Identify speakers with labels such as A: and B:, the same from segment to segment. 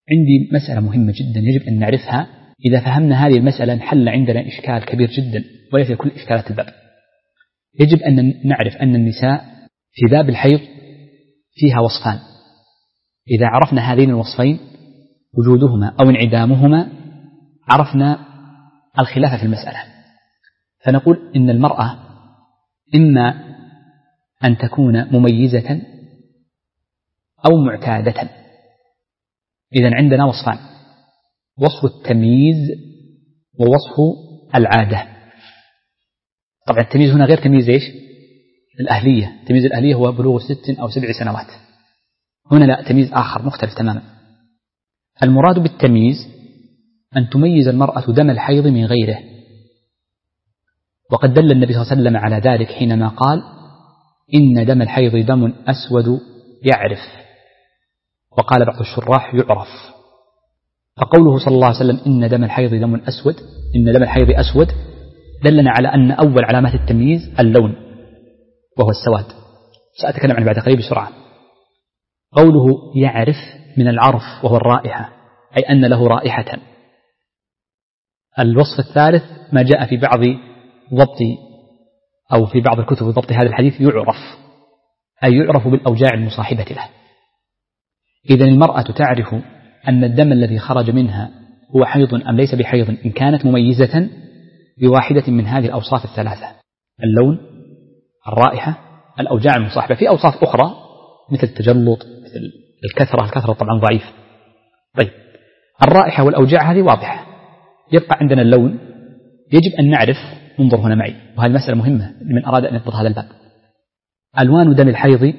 A: عندي مسألة مهمة جدا يجب أن نعرفها. إذا فهمنا هذه المسألة انحل عندنا إشكال كبير جدا وليس كل إشكالات الباب. يجب أن نعرف أن النساء في باب الحيض فيها وصفان، إذا عرفنا هذين الوصفين وجودهما أو انعدامهما عرفنا الخلاف في المسألة. فنقول إن المرأة إما أن تكون مميزة أو معتادة. إذن عندنا وصفان، وصف التمييز ووصف العادة. طبعا التمييز هنا غير تمييز إيش؟ الأهلية. تمييز الأهلية هو بلوغ 6 أو 7 سنوات، هنا لا، تمييز آخر مختلف تماما. المراد بالتمييز أن تميز المرأة دم الحيض من غيره، وقد دل النبي صلى الله عليه وسلم على ذلك حينما قال إن دم الحيض دم أسود يعرف، وقال بعض الشراح يعرف. فقوله صلى الله عليه وسلم إن دم الحيض دم أسود، إن دم الحيض أسود، دلنا على أن أول علامات التمييز اللون وهو السواد، سأتكلم عنه بعد قليل بسرعة. قوله يعرف من العرف وهو الرائحة، أي أن له رائحة. الوصف الثالث ما جاء في بعض ضبط أو في بعض الكتب ضبط هذا الحديث يعرف، أي يعرف بالأوجاع المصاحبة له. إذن المرأة تعرف أن الدم الذي خرج منها هو حيض أم ليس بحيض إن كانت مميزة بواحدة من هذه الأوصاف الثلاثة: اللون، الرائحة، الأوجاع المصاحبة. في أوصاف أخرى مثل التجلط، مثل الكثرة طبعا ضعيف. طيب، الرائحة والأوجاع هذه واضحة. يبقى عندنا اللون. يجب أن نعرف، انظر هنا معي وهذه مسألة مهمة لمن أراد أن يضبط هذا الباب. ألوان دم الحيض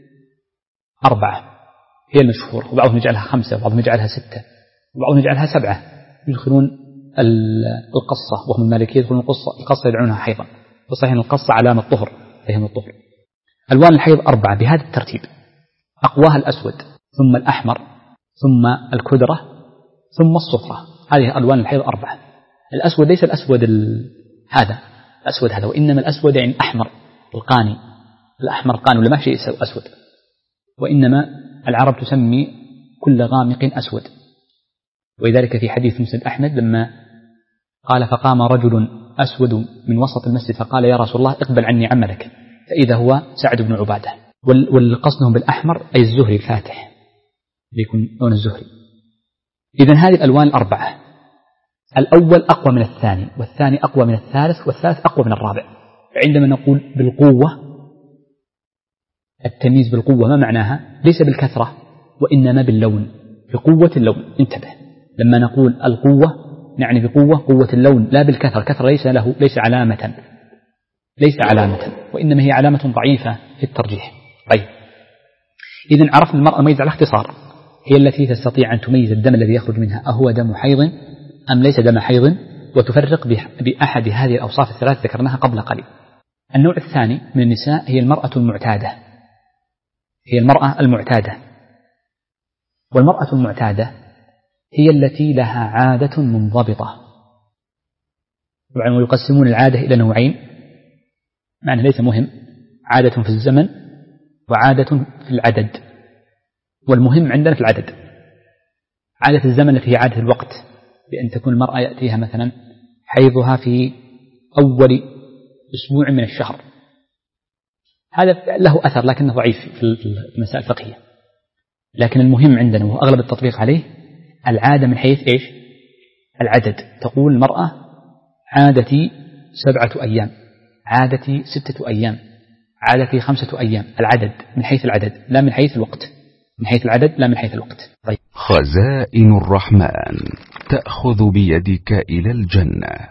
A: 4 هي المشهورة، وبعضهم يجعلها 5 وبعضهم يجعلها 6 وبعضهم يجعلها 7. يدخلون القصة، وهم المالكية يدخلون القصة يدعونها حيضا، وصحيح القصة علامة الطهر، فهم الطهر. ألوان الحيض 4 بهذا الترتيب: أقواها الأسود، ثم الأحمر، ثم الكدرة، ثم الصفرة. هذه ألوان الحيض 4. الأسود ليس الأسود هذا الأسود هذا، وإنما الأسود يعني الأحمر القاني، الأحمر القاني، ولا ما شيء أسود، وإنما العرب تسمي كل غامق أسود. ولذلك في حديث مسند أحمد لما قال فقام رجل أسود من وسط المسجد فقال يا رسول الله اقبل عني عملك، فإذا هو سعد بن عبادة. والقصدهم بالأحمر أي الزهري الفاتح، يكون لون الزهري. إذن هذه الألوان 4، الأول أقوى من الثاني، والثاني أقوى من الثالث، والثالث أقوى من الرابع. عندما نقول بالقوة، التمييز بالقوة ما معناها؟ ليس بالكثرة وإنما باللون، بقوة اللون. انتبه، لما نقول القوة نعني بقوة قوة اللون لا بالكثرة. الكثرة ليس علامة وإنما هي علامة ضعيفة في الترجيح. طيب، إذن عرفنا المرأة المميزة على اختصار هي التي تستطيع أن تميز الدم الذي يخرج منها أهو دم حيض أم ليس دم حيض، وتفرق بأحد هذه الأوصاف الثلاث ذكرناها قبل قليل. النوع الثاني من النساء هي المرأة المعتادة. والمرأة المعتادة هي التي لها عادة منضبطة. طبعا ويقسمون العادة إلى نوعين، معنى ليس مهم: عادة في الزمن وعادة في العدد. والمهم عندنا في العدد عادة الزمن التي هي عادة الوقت، بأن تكون المرأة يأتيها مثلا حيضها في أول أسبوع من الشهر. هذا له أثر لكنه ضعيف في المسائل الفقهية. لكن المهم عندنا وأغلب التطبيق عليه العادة من حيث إيش؟ العدد. تقول المرأة عادتي 7 أيام، عادتي 6 أيام، عادتي 5 أيام. العدد من حيث العدد لا من حيث الوقت، من حيث العدد لا من حيث الوقت. طيب.
B: خزائن الرحمن تأخذ بيدك إلى الجنة.